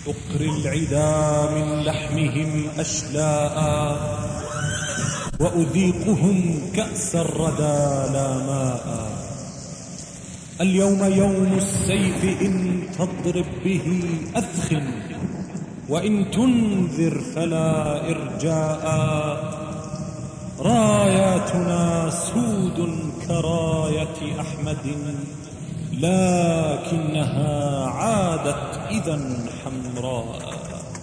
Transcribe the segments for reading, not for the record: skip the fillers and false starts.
أقري العدا من لحمهم أشلاء وأذيقهم كأس الردى لا ماء. اليوم يوم السيف إن تضرب به أثخن وإن تنذر فلا إرجاء. راياتنا سود كراية أحمد لكنها عادت إذا حمراء.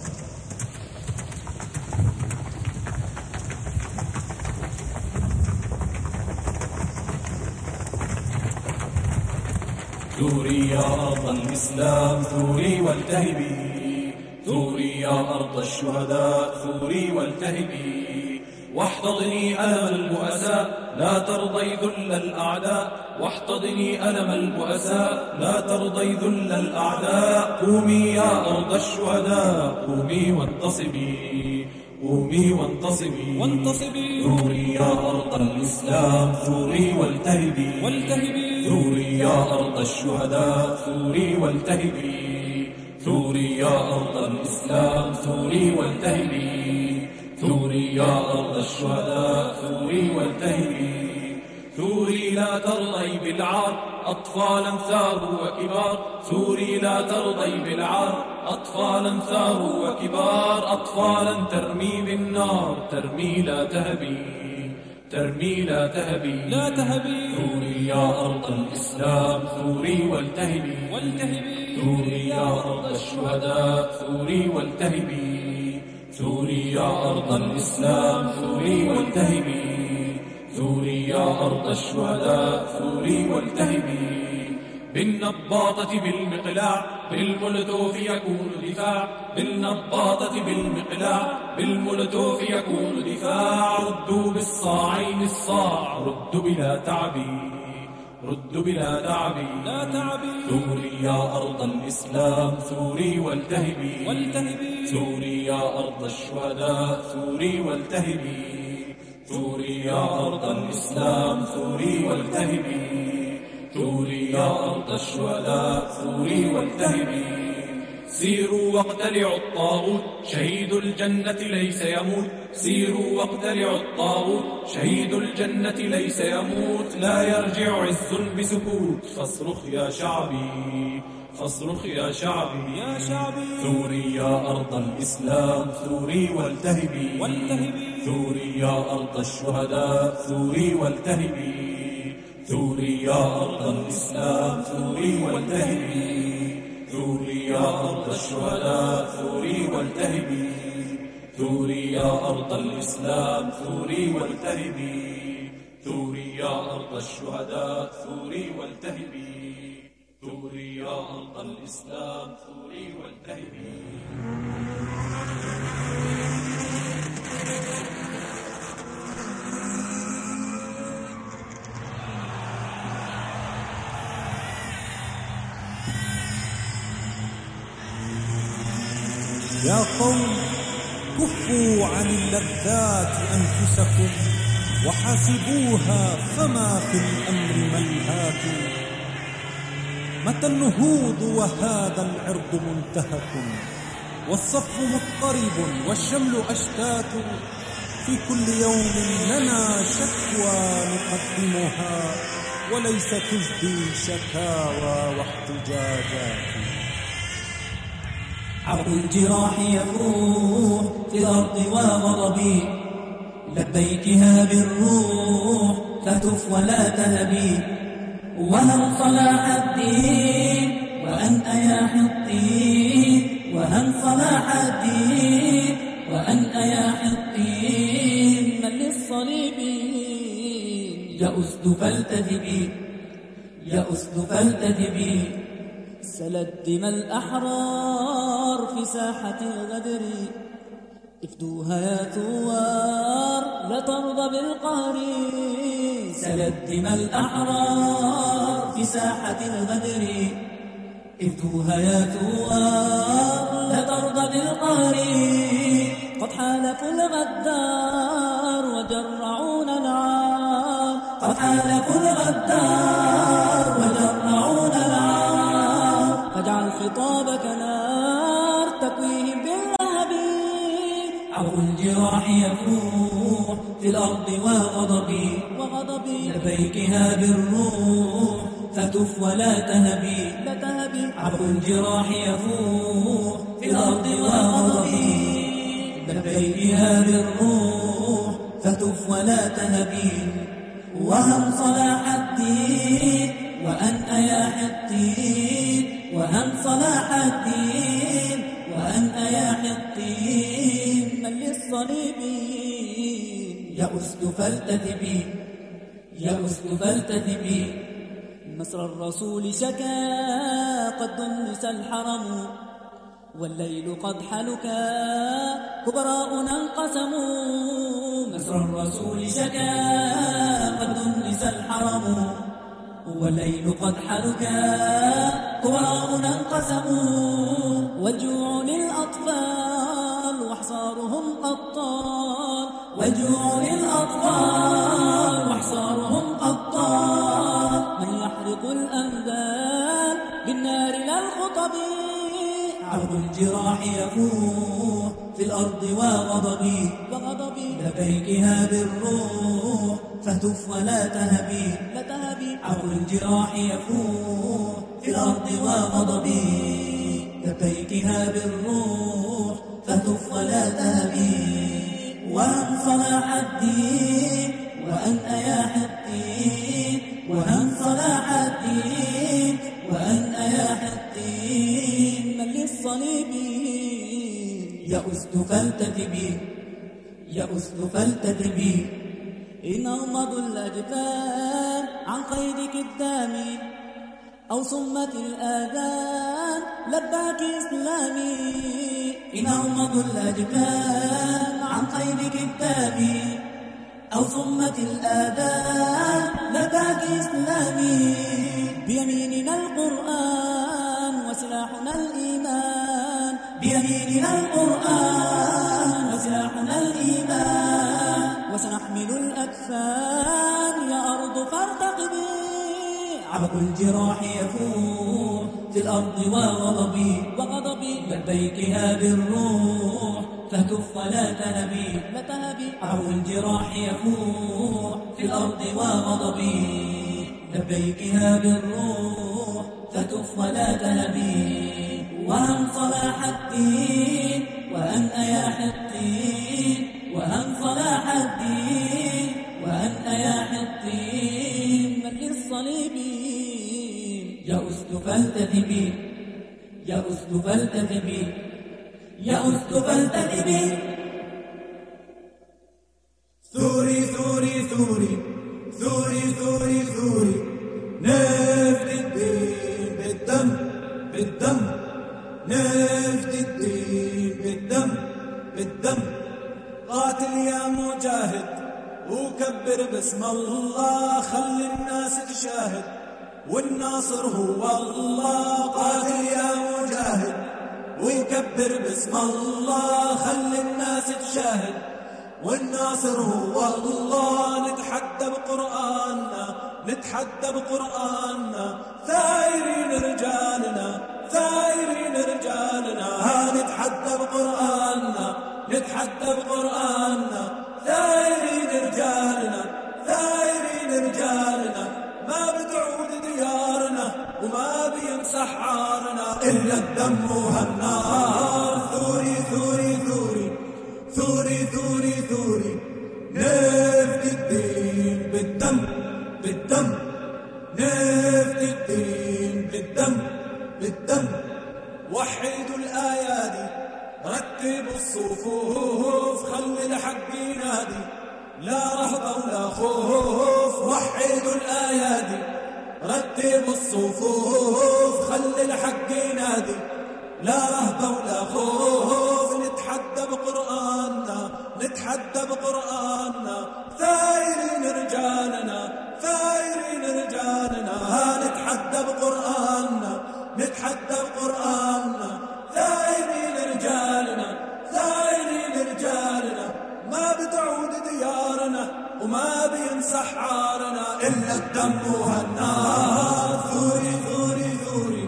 ثوري يا أرض الإسلام ثوري والتهبي، ثوري يا أرض الشهداء ثوري والتهبي. واحتضني ألم البؤساء لا ترضي ذل الأعداء، واحتضني ألم البؤساء لا ترضي ذل الأعداء. قومي يا أرض الشهداء قومي وانتصبي، قومي وانتصبي وانتصبي. ثوري يا أرض الإسلام ثوري والتهبي، والتهبي. ثوري يا أرض الشهداء ثوري والتهبي، ثوري يا أرض الإسلام ثوري والتهبي. ثوري يا أرض الشهداء ثوري والتهبي. ثوري لا ترضي بالعار أطفالا ثاروا وكبار، ثوري لا ترضي بالعار أطفالا ثاروا وكبار. أطفالا ترمي بالنار ترمي لا تهبي، ترمي لا تهبي لا تهبي. ثوري يا أرض الإسلام ثوري والتهبي، والتهبي. ثوري يا أرض الشهداء ثوري والتهبي، ثوري يا أرض الإسلام ثوري والتهبي. ثوري يا أرض الشهداء ثوري والتهبي. بالنباطة بالمقلاع بالمولوتوف يكون دفاع، بالنباطة بالمقلاع بالمولوتوف يكون دفاع. ردوا بالصاعين الصاع ردوا بلا تعبي، ردوا بلا تعبي لا تعبي. ثوري يا أرض الإسلام ثوري والتهبي، والتهبي. ثوري يا أرض الشهداء ثوري والتهبي، ثوري يا أرض الإسلام ثوري والتهبي. ثوري يا أرض الشهداء ثوري والتهبي. سيروا واقتلعوا الطاغوت شهيد الجنة ليس يموت، سيروا واقتلعوا الطاغوت شهيد الجنة ليس يموت. لا يرجع عز بسكوت فاصرخ يا شعبي، فاصرخ يا شعبي يا شعبي. ثوري يا أرض الإسلام ثوري والتهبي، والتهبي. ثوري يا أرض الشهداء ثوري والتهبي، ثوري يا أرض الإسلام ثوري والتهبي. ثوري يا أرض الشهداء ثوري والتهبي، ثوري يا أرض الإسلام ثوري والتهبي. ثوري يا أرض الشهداء ثوري والتهبي، ثوري يا أرض الإسلام ثوري والتهبي. يا قوم كفوا عن اللذات أنفسكم وحاسبوها فما في الأمر ملهاة. متى النهوض وهذا العرض منتهك، والصف مضطرب والشمل أشتات. في كل يوم لنا شكوى نقدمها وليس تجدي شكاوى واحتجاجات. عرق الجراح يفوح في الأرض وغضبي، لبيكها بالروح فتف ولا تهبي. وهل صلاح الدين وأنت يا حطين، وهل صلاح الدين وأنت يا حطين. من للصليبين يا أسد فالتذبي، يا أسد فالتذبي. سلت دماء الأحرار في ساحة الغدر، افدوها يا ثوار لا ترضى بالقهر. سلت دماء الأحرار في ساحة الغدر، افدوها يا ثوار لا ترضى بالقهر. قد حالفوا الغدار وجرعونا العار، قد حالفوا الغدار وجرعونا العار. فاجعل خطابك نار تكوي عفو الجراح يفوح في الأرض وغضبي لبيكها بالروح فتف ولا تهبي عفو الجراح يفوح في الأرض وغضبي لبيكها بالروح فتف ولا تهبي وهم صلاح الدين وأن أياح الدين وهم صلاح الدين وأن أياح الدين من للصليبين يا أسد فلتثبي يا أسد فلتثبي مصر الرسول شكا قد دنس الحرم والليل قد حلكا كبراؤنا انقسموا مصر الرسول شكا قد دنس الحرم والليل قد حلكا كبراؤنا انقسموا والجوع للأطفال وحصارهم قطار والجوع للأطفال وحصارهم قطار من يحرق الأنذار بالنار لا الخطب عرض الجراح يفوح في الأرض وغضبي لبيكها بالروح فتف ولا تهبي عرض الجراح يفوح في الأرض وغضبي لبيكها بالروح فتف ولا تهبي وأن صلاح الدين وأن أياح الدين وأن صلاح الدين وأن أياح الدين من للصليبين يا أسد فلتثبي يا أسد فلتثبي إن أغمضوا الأجفان عن قيد كدامي أو صمت الآذان لباك إسلامي إن أغمضوا الأجفان عن قيد كدامي أو صمت الآذان لباك إسلامي بيميننا القرآن وسلاحنا الإيمان بيميننا القرآن وسلاحنا الإيمان وسنحمل الأكفان يا أرض فارتقبي عرق الجراح يفوح في الأرض وغضبي لبيكها بالروح فتف ولا تهبي عرق الجراح يفوح في الأرض وغضبي لبيكها بالروح فتف ولا تهبي وهم صلاح الدين وأن أياح الدين وهم صلاح الدين وأن أياح الدين من للصليبين يا أسد فلتثبي يا أسد فلتثبي يا أسد فلتثبي ثوري ثوري ثوري ثوري ثوري ثوري نفد الدين بالدم بالدم نفد الدين بالدم بالدم قاتل يا مجاهد وكبر باسم الله خلي الناس تشاهد والناصر هو الله قاتل يا مجاهد وكبر باسم الله خلي الناس تشاهد والناصر هو الله نتحدى بقرآننا نتحدى بقرآننا ثائرين رجالنا ثائرين رجالنا نتحدى بقرآننا نتحدى بقرآننا ثائرين رجالنا ثائرين رجالنا ما بتعود ديارنا وما بيمسح عارنا إلا الدم وهالنار ثوري ثوري ثوري ثوري ثوري ثوري نفد الدين بالدم بالدم نفد الدين بالدم بالدم وحدوا الآيادي رتبوا الصفوف خلي الحق ينادي لا رهبة ولا خوف وحدوا الآيادي رتبوا الصفوف خلي الحق ينادي لا رهبة ولا خوف نتحدى بقرآننا نتحدى بقرآننا ثائرين رجالنا ثائرين رجالنا نتحدى بقرآننا نتحدى بقرآننا ثائرين رجالنا ثائرين رجالنا ما بتعود ديارنا وما بيمسح عارنا إلا الدم وهالنار ثوري ثوري ثوري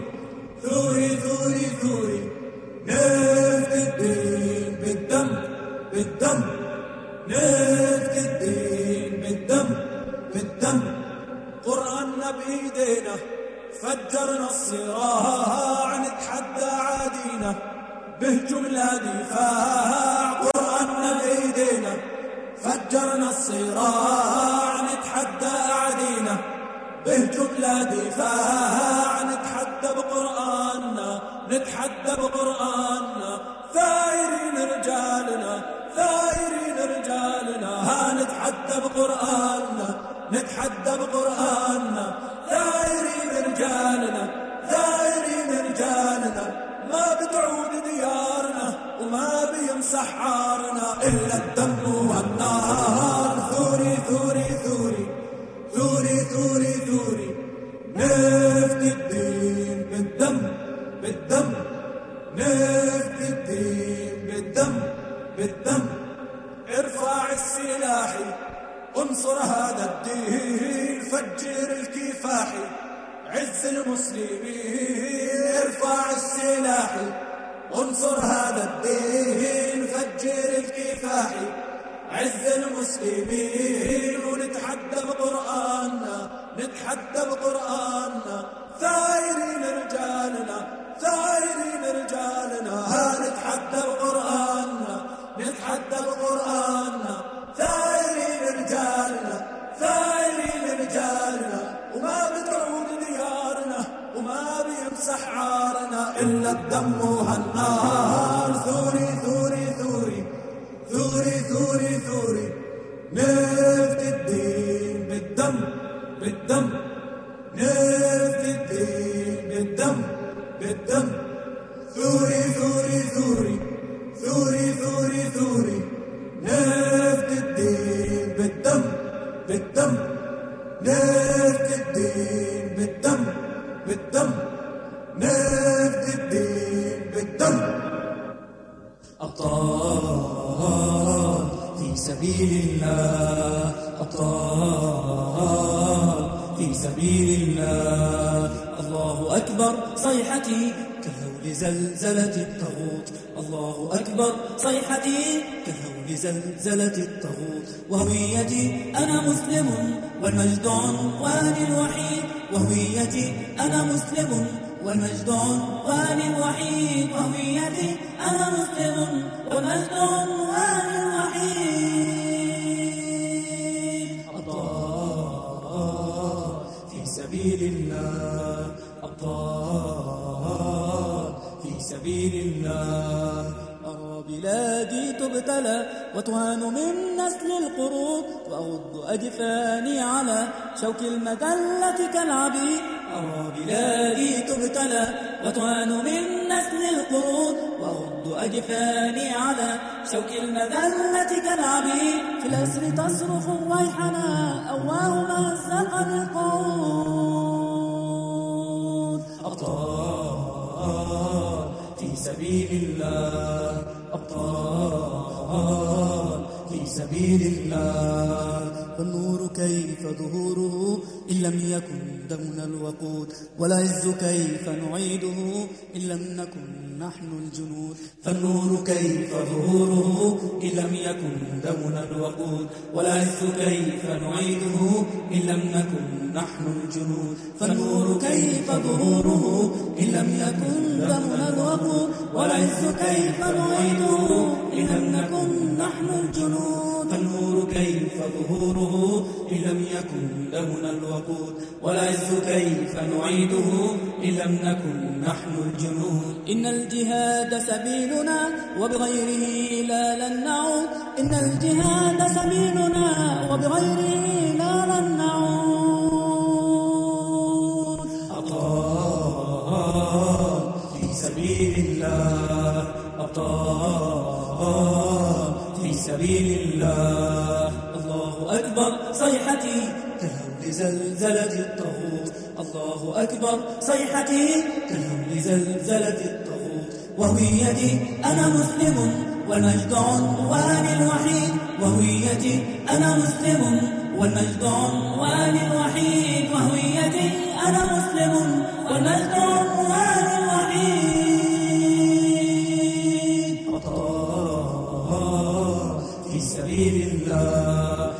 ثوري ثوري ثوري نفد الدين بالدم بالدم بالدم، نفدي الدين بالدم بالدم. قرآننا بإيدينا فجرنا الصراع، نتحدى عادينا بهجوم لا دفاع. قرآننا بإيدينا فجرنا الصراع، نتحدى أعادينا بهجوم لا دفاع. نتحدى بقرآننا نتحدى بقرآننا، ثائرين رجالنا ثائرين رجالنا. نتحدى بقرآننا نتحدى بقرآننا، ثائرين رجالنا ثائرين رجالنا. ما بتعود ديارنا وما بيمسح عارنا إلا الدم والنار. ثوري ثوري ثوري ثوري ثوري ثوري، نفدي الدين بالدم بالدم، نفدي الدين بالدم بالدم. ارفع السلاح انصر هذا الدين، فجر الكفاح عز المسلمين. ارفع السلاح انصر هذا الدين، فجر الكفاح عز المسلمين. ونتحدى بقرآننا نتحدى بقرآننا، ثائرين رجالنا ثائرين رجالنا. نتحدى بقرآننا نتحدى بقرآننا، ثائرين رجالنا ثائرين رجالنا. وما بتعود ديارنا وما بيمسح عارنا إلا الدم والنار. ثوري ثوري ثوري ثوري ثوري ثوري، نفدي الدين بالدم بالدم، نفدي الدين بالدم بالدم. ثوري ثوري ثوري ثوري ثوري ثوري، نفدي الدين بالدم بالدم، نفدي الدين بالدم بالدم، نفدي الدين بالدم. أبطال في سبيل الله، أبطال في سبيل الله. الله أكبر صيحتي كهول زلزلة الطاغوت، الله أكبر صيحتي كهول زلزلة الطاغوت. وهويتي أنا مسلم والمجد عنواني الوحيد، وهويتي أنا مسلم والمجد عنواني الوحيد، وهويتي أنا مسلم والمجد عنواني الوحيد. أبطال في سبيل الله، أبطال في سبيل الله. أرى بلادي تبتلى وتهان من نسل القرود، وأغض أجفاني على شوك المذلة كالعبيد. أرى بلادي تبتلى وتهان من نسل القرود، وأغض أجفاني على شوك المذلة كالعبيد. في الأسر تصرخ الريحنا أواه مزق القود. أبطال في سبيل الله، أبطال في سبيل الله. فالنور كيف ظهوره إن لم يكن دمنا الوقود، والعز كيف نعيده إن لم نكن نحن الجنود. فالنور كيف ظهوره إن لم يكن دمنا الوقود، والعز كيف نعيده إن لم نكن نحن الجنود. فالنور كيف ظهوره إن لم يكن دمنا الوقود، والعز كيف نعيده إن لم نكن نحن الجنود. فالنور كيف ظهوره إن لم يكن دمنا الوقود، والعز كيف نعيده إن لم نكن نحن الجنود. إن الجهاد سبيلنا وبغيره لا لن نعود، إن الجهاد سبيلنا وبغيره لا لن نعود. أبطال في سبيل الله، أبطال في سبيل الله. الله أكبر صيحتي كهول زلزلة الطاغوت، الله أكبر صيحتي كهول زلزلة الطاغوت. وهويتي أنا مسلم والمجد عنواني الوحيد، وهويتي أنا مسلم والمجد عنواني الوحيد، وهويتي أنا مسلم والمجد عنواني الوحيد. أبطال الله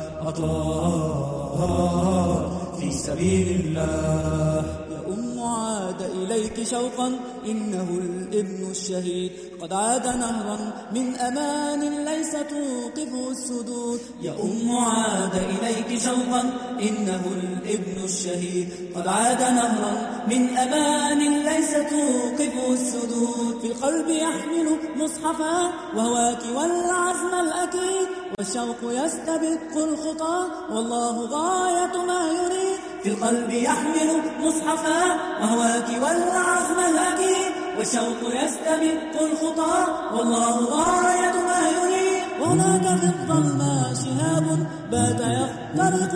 أطهار في سبيل الله. يا عاد إليك شوقا إنه الابن الشهيد قد عاد نهرا من أمان ليس توقفه السدود. يا عاد إليك شوقا إنه الابن الشهيد قد عاد نهرا من أمان ليس توقفه السدود. في القلب يحمل مصحفا وهواك والعزم الأكيد والشوق يستبق الخطى والله غاية ما يريد. في القلب يحمل مصحفا وهواك والعزم الأكيد والشوق يستبق الخطى والله غاية ما يريد. وهناك في الظلماء شهاب بات يخترق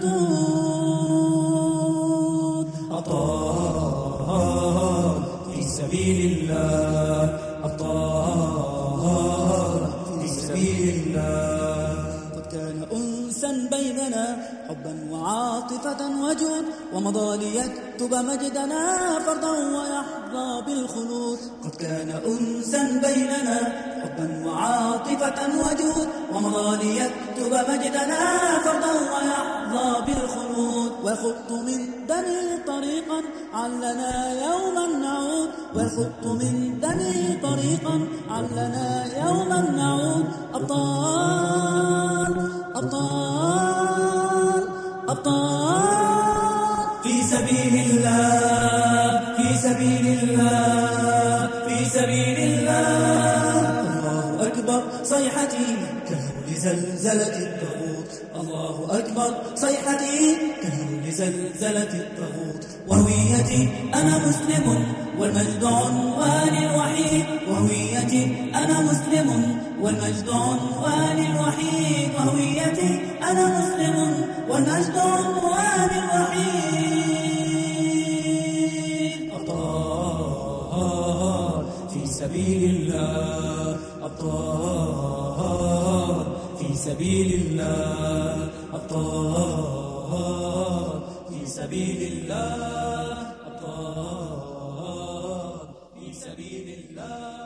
الحدود. أطهار في سبيل الله أطهار في سبيل الله. قد كان أنسا بيننا حبا وعاطفة وجود ومضى ليكتب مجدنا فردا ويحظى بالخلود. قد كان أنسا بيننا حبا وعاطفة وجود ومضى ليكتب مجدنا فردا ويحظى بالخلود. ويخط من دني طريقا علنا يوما نعود ويخط من دني طريقا علنا يوما نعود. أبطال أبطال أبطال في سبيل الله في سبيل الله في سبيل الله. الله أكبر صيحتي كهول زلزلة الطاغوت. الله أكبر صيحتي كهول زلزلة الطاغوت. وهويتي أنا مسلم والمجد عنواني الوحيد. وهويتي أنا مسلم والمجد عنواني الوحيد. وهويتي أنا مسلم والمجد عنواني الوحيد. أطهار في سبيل الله أطهار في سبيل الله أطهار في سبيل الله أطهار في سبيل الله.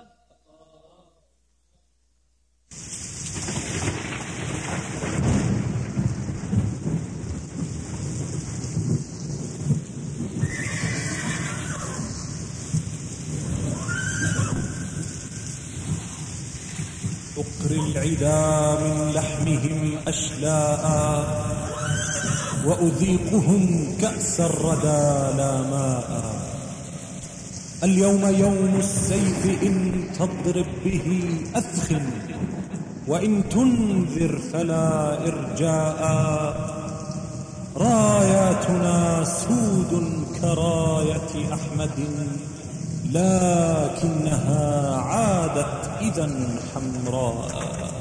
أقري العدا من لحمهم أشلاء وأذيقهم كأس الردى لا ماء. اليوم يوم السيف إن تضرب به أثخن وإن تنذر فلا إرجاء. راياتنا سود كراية أحمد لكنها عادت إذا حمراء.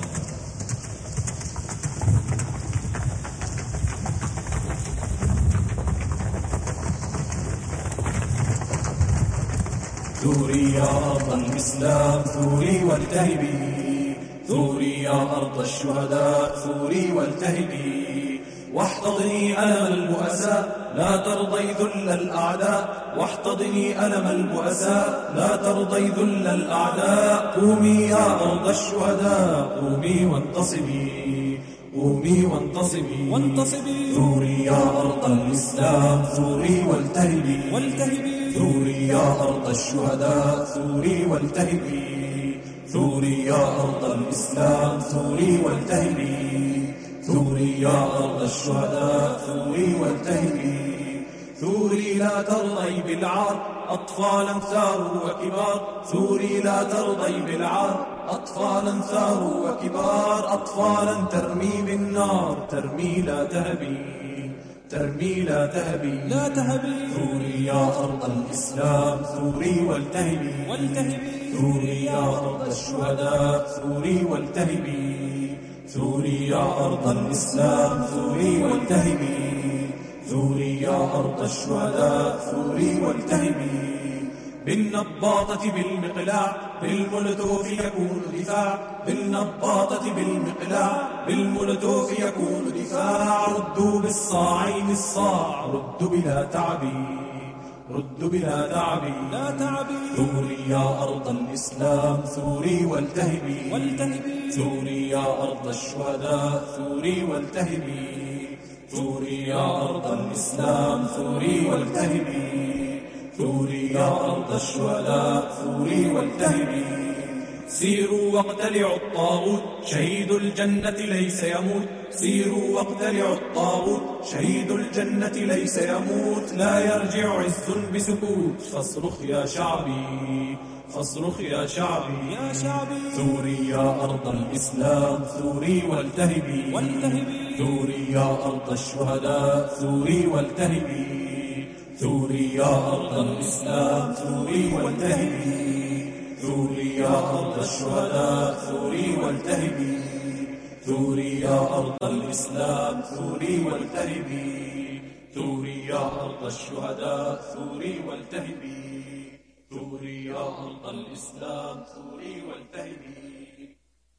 ثوري يا أرض الإسلام ثوري والتهبي. ثوري يا أرض الشهداء ثوري والتهبي. واحتضني ألم البؤساء لا ترضي ذل الأعداء. واحتضني ألم البؤساء لا ترضي ذل الأعداء. قومي يا أرض الشهداء قومي وانتصبي. قومي وانتصبي ثوري يا أرض الإسلام ثوري والتهبي. ثوري يا أرض الشهداء ثوري والتهبي. ثوري يا أرض الإسلام ثوري والتهبي. ثوري يا أرض الشهداء ثوري والتهبي. ثوري لا ترضي بالعار أطفالا ثاروا وكبار. ثوري لا ترضي بالعار أطفالا ثاروا وكبار. أطفالا ترمي بالنار ترمي لا تهبي ترمي لا تهبي ثوري يا أرض الإسلام ثوري والتهبي. ثوري يا أرض الشهداء ثوري والتهبي. ثوري يا أرض الإسلام ثوري والتهبي. ثوري يا أرض الشهداء ثوري والتهبي. بالنباطة بالمقلاع بالمولوتوف يكون دفاع. بالنباطة بالمقلاع بالمولوتوف يكون دفاع. ردوا بالصاعين الصاع ردوا بلا تعب رد بلا تعب لا تعبي ثوري يا أرض الإسلام ثوري والتهبي والتهبي ثوري يا أرض الشهداء ثوري والتهبي ثوري يا أرض الإسلام ثوري والتهبي ثوري يا أرض الشهداء ثوري والتهبي سيروا واقتلعوا الطاغوت شهيد الجنة ليس يموت سيروا واقتلعوا الطاغوت شهيد الجنة ليس يموت لا يرجع عز بسكوت فاصرخ يا شعبي فاصرخ يا شعبي يا شعبي ثوري يا أرض الإسلام ثوري والتهبي والتهبي ثوري يا أرض الشهداء ثوري والتهبي ثوري يا أرض الإسلام ثوري والتهبي ثوري يا أرض الشهداء ثوري والتهبي ثوري يا أرض الإسلام ثوري والتهبي ثوري يا أرض الشهداء ثوري والتهبي ثوري يا أرض الإسلام ثوري والتهبي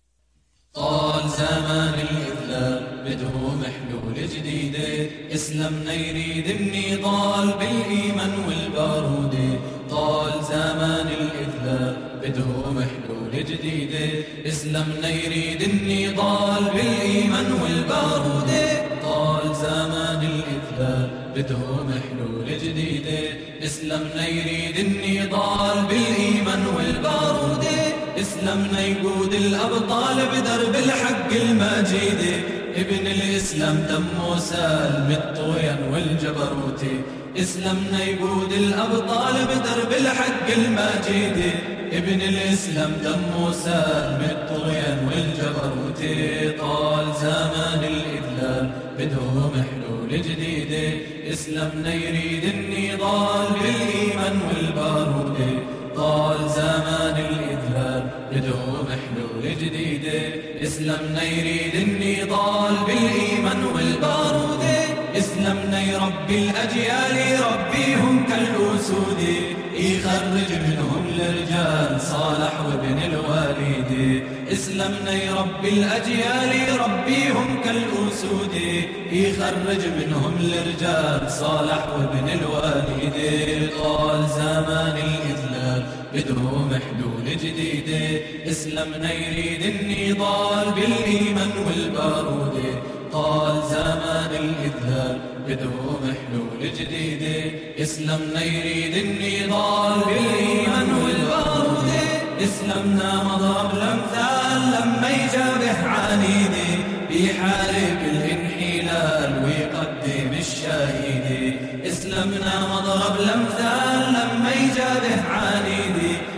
طال زمان الإذلال بده محلول جديد إسلامنا يريد النضال بالإيمان والبارود طال زمان الإذلال بده محلول جديد إسلامنا يريد النضال بالإيمان والبارود طال زمان الإذلال بده محلول جديد إسلامنا يريد النضال بالإيمان والبارود إسلامنا يقود الأبطال بدرب الحق المجيد ابن الإسلام دمه سال بالطغيان والجبروت إسلامنا يقود الأبطال بدرب الحق المجيد ابن الإسلام دمه سال بالطغيان والجبروت طال زمان الإذلال بده محلول جديد إسلامنا يريد النضال بالإيمان والبارود طال زمان الإذلال بده محلول جديد إسلامنا يريد النضال بالإيمان والبارود إسلامنا يربي الأجيال يربيهم كالأسود يخرج منهم الرجال صالح وابن الوالد إسلامنا يربي الأجيال يربيهم كالأسود يخرج منهم الرجال صالح وابن الوالد طال زمان الإذلال بده محلول جديد إسلامنا يريد النضال بالإيمان والبارود طال زمان الإذلال بده محلول جديد إسلامنا يريد النضال بالإيمان والبارود إسلامنا مضرب الأمثال لما يجابه عنيد بيحارب الانحلال ويقدم الشهيد إسلامنا مضرب الأمثال لما يجابه عنيد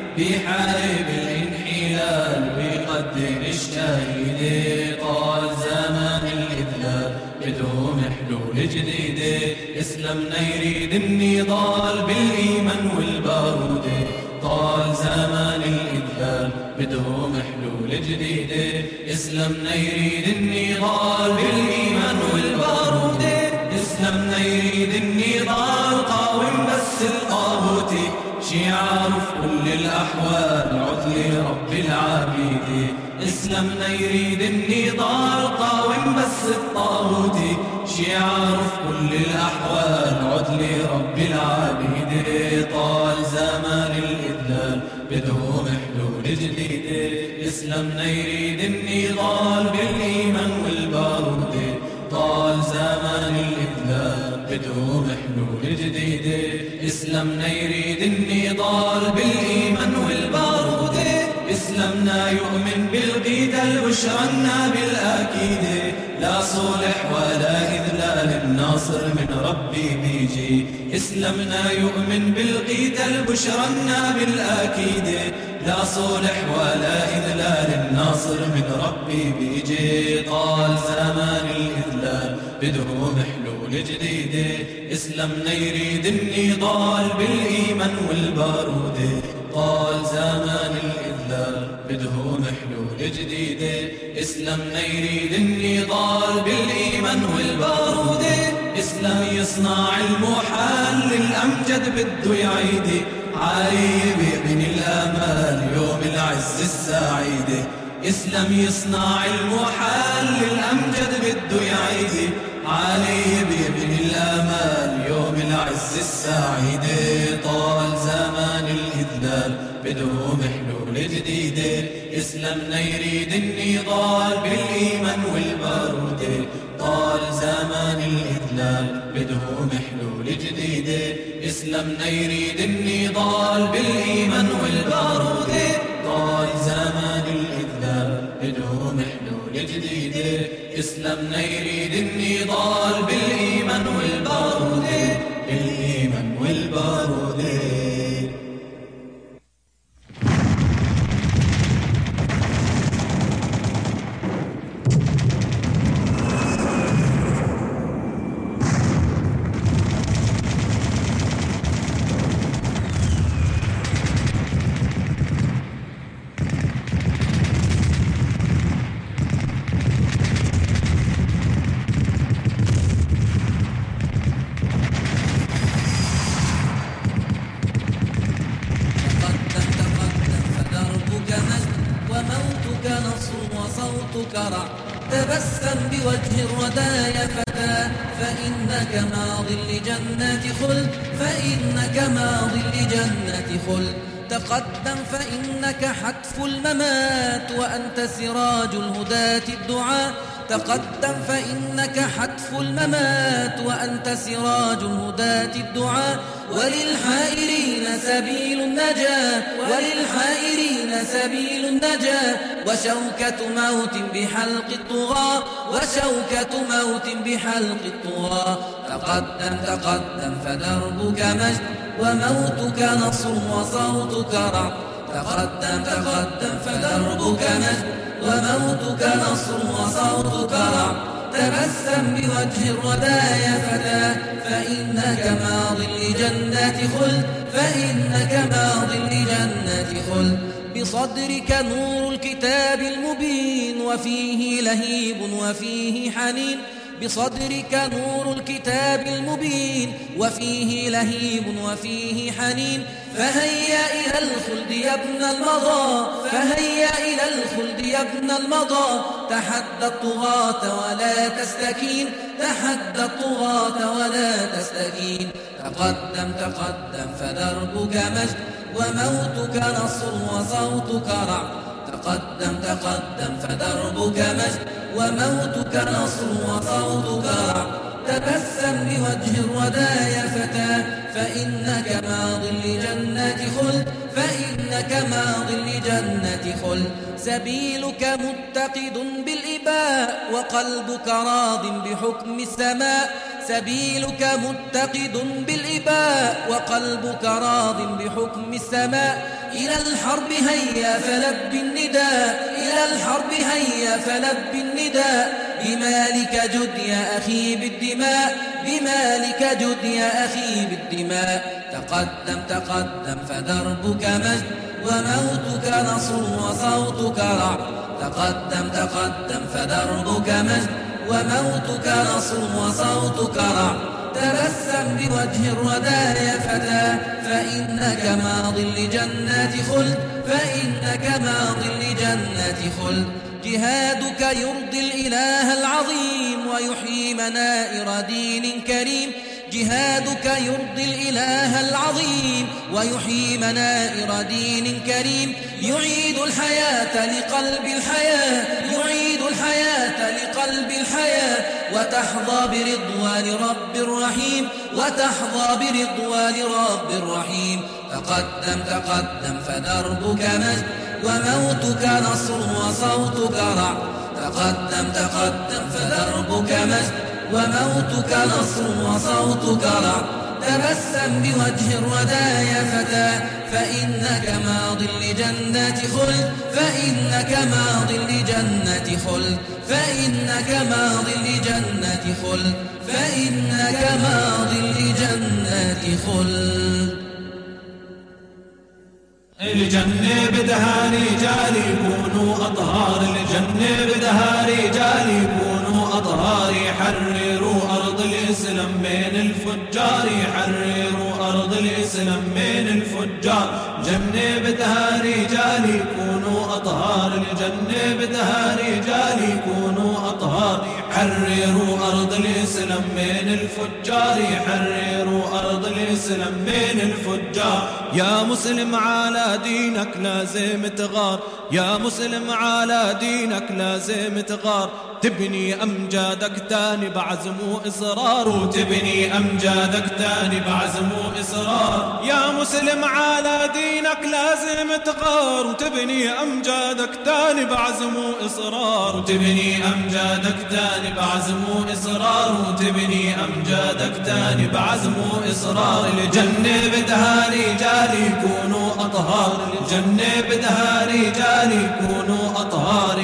بيحارب الانحلال ويقدم الشهيد طال زمان الإذلال بده محلول جديد إسلامنا يريد النضال بالإيمان والبارود طال زمان الإذلال بده محلول جديد إسلامنا يريد النضال بالإيمان والبارود إسلامنا يريد النضال قاوم بس الطاغوت شعار في كل الأحوال عدل رب العبيد إسلامنا يريد النضال قاوم بس الطاغوت شعار في كل الأحوال عدل رب العبيد طال زمان الإذلال بده محلول جديد إسلامنا يريد النضال بالإيمان والبارود طال زمان الإذلال بده محلول جديد إسلامنا يريد النضال بالإيمان والبارود إسلامنا يؤمن بالقتال بشرنا بالأكيد لا صلح ولا إذلال الناصر من ربي بيجي إسلامنا يؤمن بالقتال بشرنا بالأكيد لا صلح ولا إذلال الناصر من ربي بيجي طال زمان الإذلال بده محلول جديد إسلامنا يريد النضال بالإيمان والبارود طال زمان الإذلال بده محلول جديد إسلامنا يريد النضال بالإيمان والبارود إسلام يصنع المحال للأمجد بده يعيد عايب من الآمال يوم العز السعيد يسلم يصنع المحال الأمجد بده يعيد علي بيبني الأمان يوم العز السعيد. طال زمان الإذلال بده محلول جديدة إسلامنا يريد النضال بالإيمان والبارود. طال زمان الإذلال بده محلول جديدة إسلامنا يريد النضال بالإيمان والبارود. طال زمان الإذلال بده محلول جديدة إسلامنا يريد النضال بالإيمان والبارود. بالإيمان والبارود. تبسم بوجه الردى يا فتى فإنك ماض لجنة خلد. فإنك ماض لجنة خلد. تقدم فإنك حتف الممات وأنت سراج الهداة الدعاء. تقدم فإنك حتف الممات وأنت سراج الهداة الدعاء. وللحائرين سبيل النجاة. وللحائرين سبيل النجاة. وشوكة موت بحلق الطغاة. وشوكة موت بحلق الطغاة. تقدم تقدم فدربك مجد وموتك نصر وصوتك رعد. تقدم تقدم فدربك مجد وموتك نصر وصوتك رعد. تبسم بوجه الردى يا فتى فإنك ماض لجنة خلد. فإنك ماض لجنة خلد. بصدرك نور الكتاب المبين وفيه لهيب وفيه حنين. بصدرك نور الكتاب المبين وفيه لهيب وفيه حنين. فهيا إلى الخلد يا ابن المضى. فهيا إلى الخلد يا ابن المضى. تحدى الطغاة ولا تستكين. تحدى الطغاة ولا تستكين. تقدم تقدم فدربك مجد وموتك نصر وصوتك رعد. تقدم تقدم فدربك مجد وموتك نصر وصوتك رعد. تبسم بوجه الردى يا فتى فإنك ماض لجنة خلد. فإنك ماض لجنة خلد. سبيلك متقد بالإباء وقلبك راض بحكم السماء. سبيلك متقد بالإباء وقلبك راض بحكم السماء. إلى الحرب هيا فلب النداء. إلى الحرب هيا فلب النداء. بمالك جد يا أخي بالدماء. بمالك جد يا أخي بالدماء. تقدم تقدم فدربك مجد وموتك نصر وصوتك رعد. تقدم تقدم فدربك مجد وموتك نصر وصوتك رعد. تبسم بوجه الردى يا فتى فإنك ماض لجنة خلد. فإنك ماض لجنة خلد. جهادك يرضي الإله العظيم ويحيي منائر دين كريم. جهادك يرضي الإله العظيم ويحيي منائر دين كريم. يعيد الحياة لقلب الحياة. يعيد الحياة لقلب الحياة. وتحظى برضوان رب الرحيم. وتحظى برضوان رب الرحيم. تقدم تقدم فدربك مجد وموتك نصر وصوتك رعد. تقدم تقدم فدربك مجد وموتك نصر وصوتك رعد. تبسم بوجه الردى يا فتى فإنك ماض لجنة خلد. فإنك ماض لجنة خلد. فإنك ماض لجنة خلد. فإنك ماض لجنة خلد. الجنة بدها رجال يكونوا أطهار. الجنة بدها رجال يكونوا أطهار. يحرروا أرض الإسلام من الفجار. يحرروا أرض الإسلام من الفجار. الجنة بدها رجال يكونوا أطهار. الجنة بدها رجال يكونوا أطهار. حرروا أرض الإسلام من الفجار، حرروا أرض الإسلام من الفجار. يا مسلم على دينك لازم تغار، يا مسلم على دينك لازم تغار. تبني أمجادك تاني بعزم وإصرار، وتبني أمجادك تاني بعزم وإصرار. يا مسلم على دينك لازم تغار، وتبني أمجادك تاني بعزم وإصرار، وتبني أمجادك تاني بعزم وإصرار، وتبني أمجادك تاني بعزم وإصرار. الجنة بدها رجال يكونوا أطهار، الجنة بدها رجال يكونوا أطهار.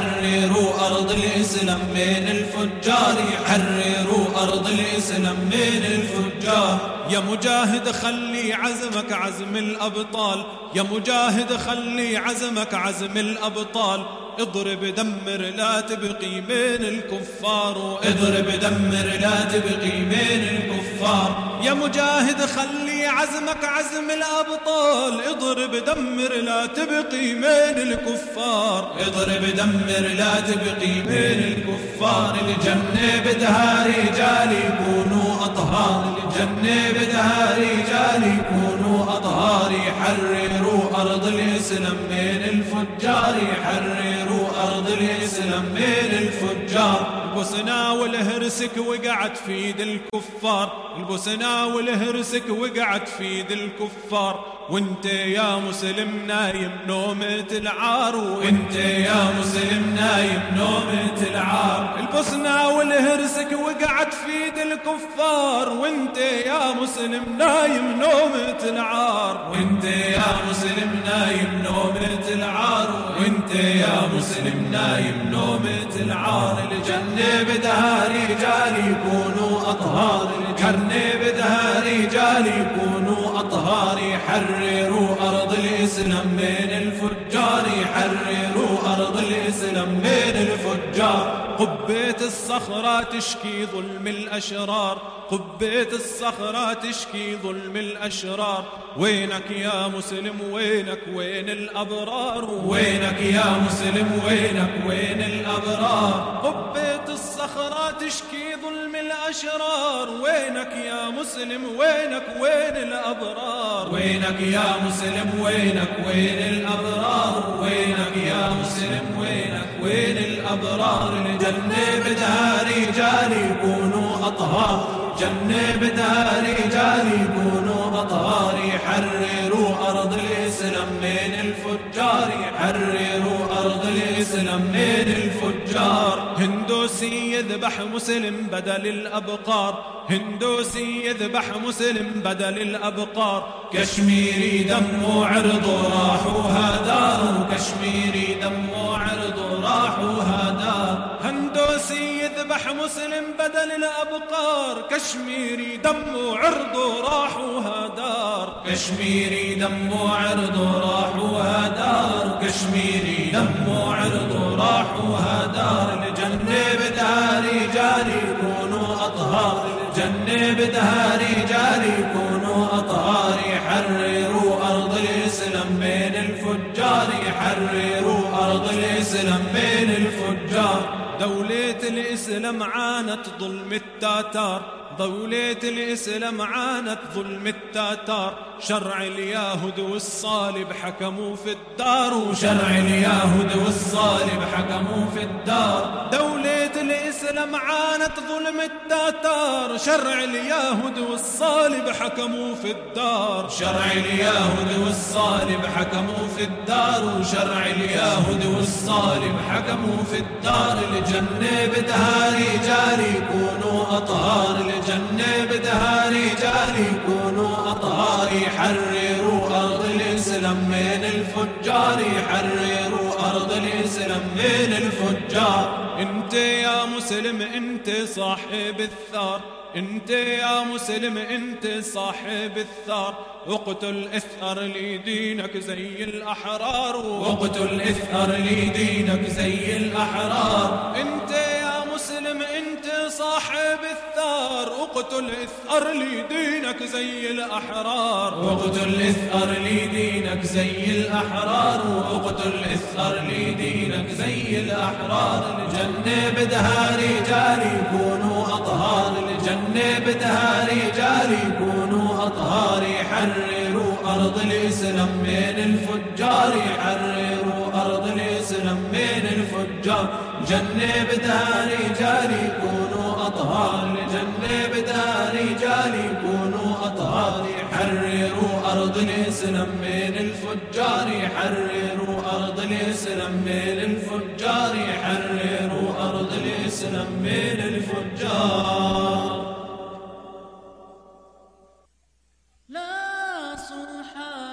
يحرروا أرض الإسلام من الفجار، يحرروا أرض الإسلام من الفجار. يا مجاهد خلي عزمك عزم الأبطال، يا مجاهد خلي عزمك عزم الأبطال. اضرب دمر لا تبقي من الكفار، اضرب دمر لا تبقي من الكفار. يا مجاهد خلي عزمك عزم الأبطال، اضرب دمر لا تبقي من الكفار، اضرب دمر لا تبقي من الكفار. الجنة بدها رجال يكونوا أطهار، الجنة بدها رجال يكونوا أطهار. يحرروا أرض الإسلام من الفجار، يحرروا أرض الإسلام من الفجار. البوسنة والهرسك وقعت في يد الكفار، البوسنة والهرسك وقعت في يد الكفار. وانت يا مسلم نايم نومة العار، وانت يا مسلم نايم نومة العار. البوسنة والهرسك وقعت في يد الكفار، وانت يا مسلم نايم نومة العار، وانت يا مسلم نايم نومة العار، وانت يا مسلم نايم نومة العار. الجنة بدها رجال يكونوا أطهار، الجنة بدها رجال يكونوا أطهار. يحرروا أرض الإسلام من الفجار، يحرروا أرض الإسلام من الفجار. قبة الصخرة تشكي ظلم الأشرار، قبة الصخرة تشكي ظلم الأشرار. وينك يا مسلم وينك وين الأبرار، وينك يا مسلم وينك وين الأبرار. قبة الصخرة تشكي ظلم الأشرار، وينك يا مسلم وينك وين الأبرار، وينك يا مسلم وينك وين الأبرار، وينك يا مسلم وينك وين الأبرار. الجنة بدها رجال يكونوا أطهار، جنة بدها رجال يكونوا أطهار. يحرروا أرض الإسلام من الفجار، يحرروا أرض الإسلام من الفجار. هندوسي يذبح مسلم بدل الأبقار، هندوسي يذبح مسلم بدل الأبقار. كشميري دم وعرضه راح وهدار، كشميري دم وعرضه راح وهدار. هندوسي يذبح مسلم بدل الأبقار، كشميري دم وعرضه راح وهدار، كشميري دم وعرضه راح وهدار، كشميري دم وعرضه راح وهدار. الجنة بدها رجال يكونوا أطهار، الجنة بدها رجال يكونوا أطهار. يحرروا أرض الإسلام من الفجار، يحرروا أرض الإسلام من الفجار. دولة الإسلام عانت ظلم التتار، دولة الإسلام عانت ظلم التتار. شرع اليهود والصالب حكموا في الدار، وشرع اليهود والصالب حكموا في الدار. دولة الإسلام عانت ظلم التتار، شرع اليهود والصالب حكموا في الدار، شرع اليهود والصالب حكموا في الدار، وشرع اليهود والصالب حكموا في الدار. الجنة بدها رجال يكونوا أطهار، الجنة بدها رجال يكونوا أطهار. يحرروا أرض الإسلام من الفجار، يحرروا أرض الإسلام من الفجار. انت يا مسلم انت صاحب الثار، انت يا مسلم انت صاحب الثار. اقتل اثأر لدينك زي الأحرار، واقتل اثأر لدينك زي الأحرار. انت يا مسلم اسلم انت صاحب الثار، اقتل اثأر لي دينك زي الأحرار، اقتل اثأر لي دينك زي الأحرار، اقتل اثأر لي دينك زي الأحرار. الجنة بدها رجال يكونوا أطهار، الجنة بدها رجال يكونوا أطهار، يحرروا أرض الإسلام من الفجار، يحرروا أرض الإسلام من الفجار. الجنة بدها رجال يكونوا أطهار، الجنة بدها رجال يكونوا أطهار، يحرروا أرض الإسلام من الفجار، يحرروا أرض الإسلام من الفجار، يحرروا أرض الإسلام من الفجار. لا صلح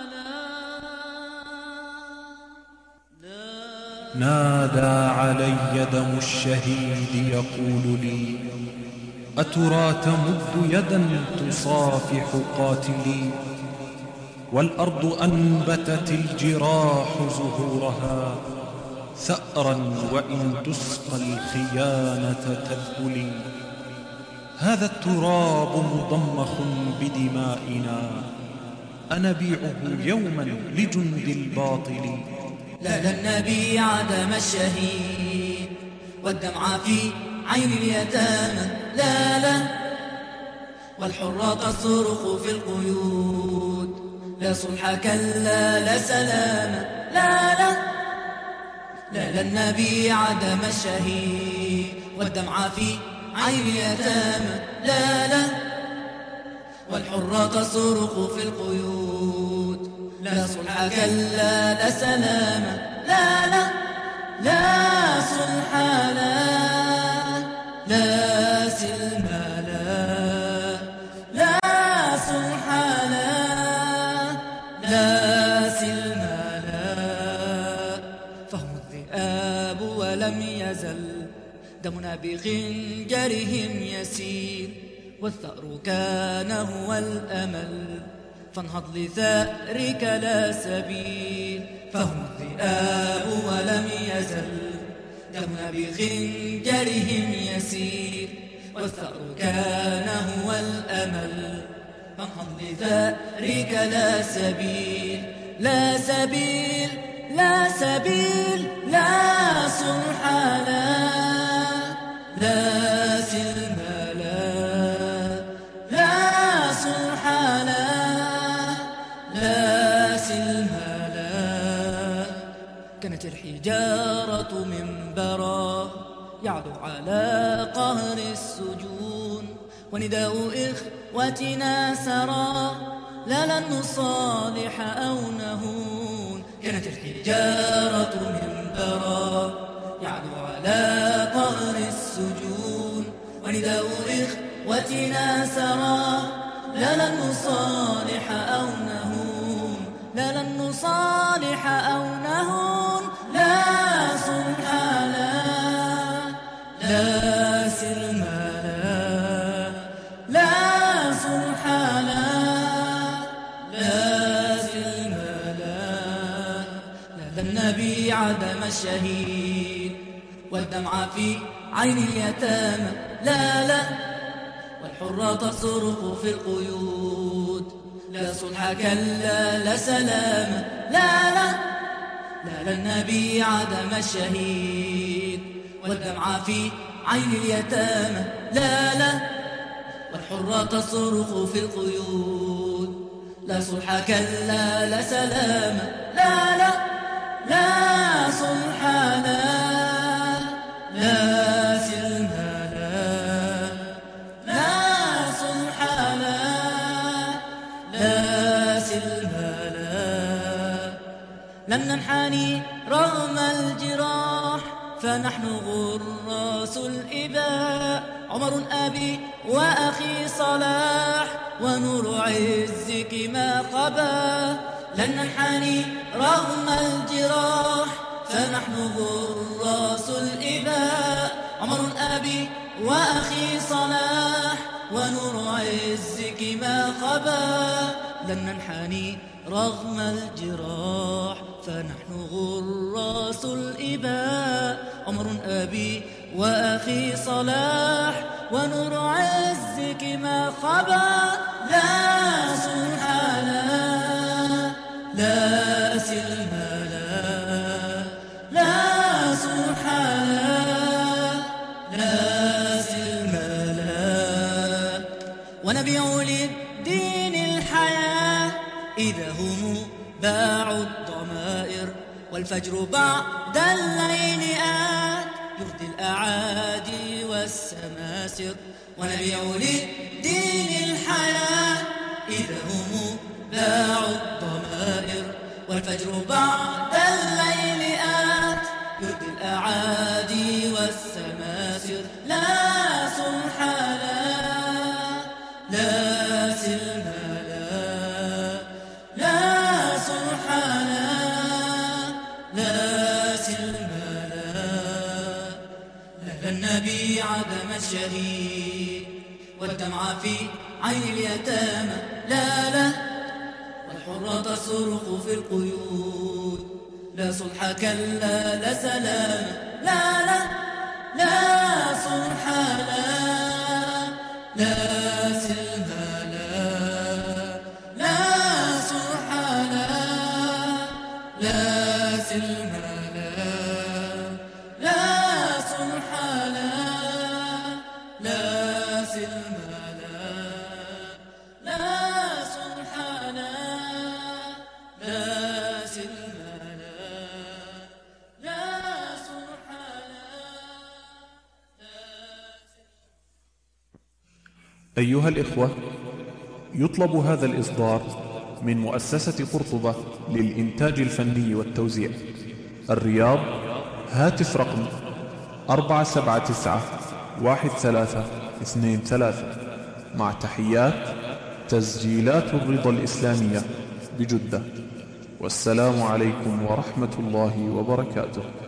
نادى علي دم الشهيد يقول لي أترى تمد يدا تصافح قاتلي، والأرض أنبتت الجراح زهورها ثأرا وإن تسقى الخيانة تذبلي. هذا التراب مضمخ بدمائنا أنبيعه يوما لجند الباطل. لا للنبي عدم الشهيد والدمع في عين اليتامى، لا لا والحرة تصرخ في القيود، لا صلح كلا لا سلام، لا لا لا للنبي عدم الشهيد والدمع في عين اليتامى، لا لا والحرة تصرخ في القيود، لا صلح كلا لا سلام، لا لا لا صلح لا سلم لا صلح لا سلم فهم الذئاب ولم يزل دمنا بخنجرهم يسيل، والثأر كان هو الأمل فانهض لثأرك لا سبيل. فهم الذئاب ولم يزل دمنا بخنجرهم يسير، والثأر كان هو الأمل فانهض لثأرك لا سبيل، لا سبيل لا سبيل لا صلح لا سلم لا صلح لا سلم كانت الحجارة منبرا يعلو على قهر السجون، ونداء إخوتنا سرى لا لن نصالح أو نهون. كانت الحجارة منبرا يعلو على قهر السجون، ونداء إخوتنا سرى لا لن نصالح أو نهون، لا لن نصالح أو نهون، لا صلح لا سلم لا صلح لا سلم لا للنبي عدم الشهيد والدمع في عين اليتامى، لا لا والحرة تصرخ في القيود، لا صلح كلا لا سلام، لا لا لا للنبي عدم الشهيد والدمع في عين اليتامى، لا لا والحرة تصرخ في القيود، لا صلح كلا لا سلام، لا لا لا صلح لا سلم لا صلح لا سلم لن ننحني رغم الجراح فنحن غراس الإباء، عمر أبي وأخي صلاح ونور عزك ما قبا. لن ننحني رغم الجراح فنحن غراس الإباء، عمر أبي وأخي صلاح ونور عزك ما خبا. لن ننحني رغم الجراح، فنحن غراس الإباء. عمر أبي وأخي صلاح، ونور عزك ما خبا. لا صلح لا سلم لا صلح لا سلم ونبيع للدين الحياة، إذا هم باعوا الضمائر والفجر بعد الليل آت، يهدي الأعادي والسماسر. ونبيع للدين الحياة، إذا هم باعوا الضمائر والفجر بعد الليل آت، يهدي الأعادي والسماسر. لا صلح لا سلم لا صلح لا سلم لن نبيع دم الشهيد والدمع في عين اليتامى. لا والحرة تصرخ في القيود. لا صلح كلا لا سلام. لا صلح لا سلم لا صلح لا سلم لا صلح لا سلم لا صلح لا سلم لا صلح أيها الإخوة، يطلب هذا الإصدار من مؤسسة قرطبة للإنتاج الفني والتوزيع، الرياض، هاتف رقم 479-1323، مع تحيات تسجيلات الرضا الإسلامية بجدة. والسلام عليكم ورحمة الله وبركاته.